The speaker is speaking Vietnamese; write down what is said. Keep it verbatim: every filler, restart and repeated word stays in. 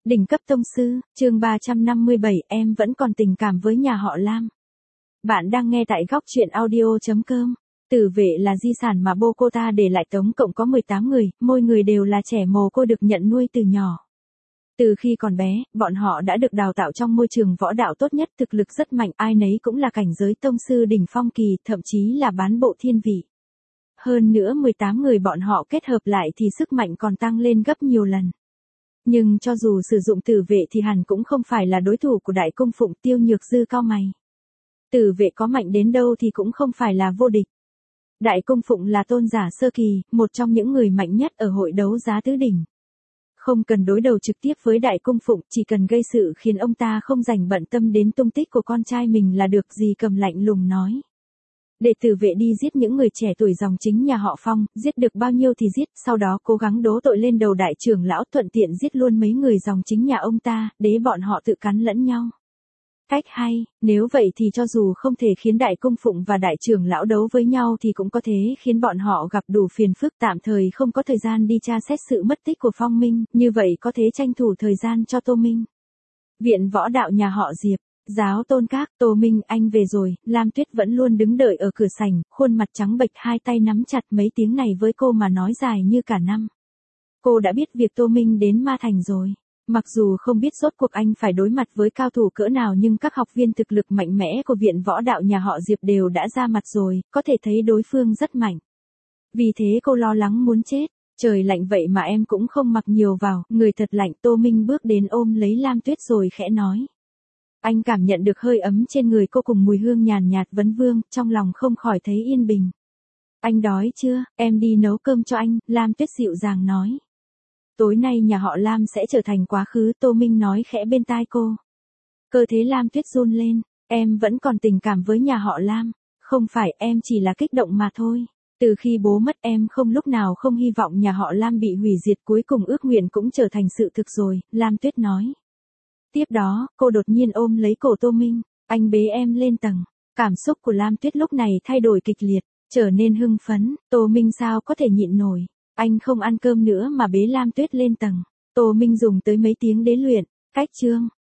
Đỉnh cấp tông sư, chương ba trăm năm mươi bảy, em vẫn còn tình cảm với nhà họ Lam. Bạn đang nghe tại góc truyện audio chấm com. Tử vệ là di sản mà bố cô ta để lại, tổng cộng có mười tám người, mỗi người đều là trẻ mồ côi được nhận nuôi từ nhỏ. Từ khi còn bé, bọn họ đã được đào tạo trong môi trường võ đạo tốt nhất, thực lực rất mạnh, ai nấy cũng là cảnh giới tông sư đỉnh phong kỳ, thậm chí là bán bộ thiên vị. Hơn nữa mười tám người bọn họ kết hợp lại thì sức mạnh còn tăng lên gấp nhiều lần. Nhưng cho dù sử dụng tử vệ thì hẳn cũng không phải là đối thủ của Đại Cung Phụng. Tiêu Nhược Dư cau mày. Tử vệ có mạnh đến đâu thì cũng không phải là vô địch. Đại Cung Phụng là tôn giả sơ kỳ, một trong những người mạnh nhất ở hội đấu giá tứ đỉnh. Không cần đối đầu trực tiếp với Đại Cung Phụng, chỉ cần gây sự khiến ông ta không dành bận tâm đến tung tích của con trai mình là được. Dì Cầm lạnh lùng nói. Để tử vệ đi giết những người trẻ tuổi dòng chính nhà họ Phong, giết được bao nhiêu thì giết, sau đó cố gắng đố tội lên đầu đại trưởng lão, thuận tiện giết luôn mấy người dòng chính nhà ông ta, để bọn họ tự cắn lẫn nhau. Cách hay, nếu vậy thì cho dù không thể khiến Đại Cung Phụng và đại trưởng lão đấu với nhau thì cũng có thể khiến bọn họ gặp đủ phiền phức, tạm thời không có thời gian đi tra xét sự mất tích của Phong Minh, như vậy có thể tranh thủ thời gian cho Tô Minh. Viện võ đạo nhà họ Diệp. Giáo tôn các, Tô Minh, anh về rồi. Lam Tuyết vẫn luôn đứng đợi ở cửa sảnh, khuôn mặt trắng bệch, hai tay nắm chặt, mấy tiếng này với cô mà nói dài như cả năm. Cô đã biết việc Tô Minh đến Ma Thành rồi. Mặc dù không biết rốt cuộc anh phải đối mặt với cao thủ cỡ nào, nhưng các học viên thực lực mạnh mẽ của viện võ đạo nhà họ Diệp đều đã ra mặt rồi, có thể thấy đối phương rất mạnh. Vì thế cô lo lắng muốn chết. Trời lạnh vậy mà em cũng không mặc nhiều vào, người thật lạnh. Tô Minh bước đến ôm lấy Lam Tuyết rồi khẽ nói. Anh cảm nhận được hơi ấm trên người cô cùng mùi hương nhàn nhạt vấn vương, trong lòng không khỏi thấy yên bình. Anh đói chưa, em đi nấu cơm cho anh, Lam Tuyết dịu dàng nói. Tối nay nhà họ Lam sẽ trở thành quá khứ, Tô Minh nói khẽ bên tai cô. Cơ thể Lam Tuyết run lên, em vẫn còn tình cảm với nhà họ Lam. Không phải, em chỉ là kích động mà thôi. Từ khi bố mất em không lúc nào không hy vọng nhà họ Lam bị hủy diệt, cuối cùng ước nguyện cũng trở thành sự thực rồi, Lam Tuyết nói. Tiếp đó, cô đột nhiên ôm lấy cổ Tô Minh, anh bế em lên tầng. Cảm xúc của Lam Tuyết lúc này thay đổi kịch liệt, trở nên hưng phấn. Tô Minh sao có thể nhịn nổi. Anh không ăn cơm nữa mà bế Lam Tuyết lên tầng. Tô Minh dùng tới mấy tiếng đế luyện, cách chương.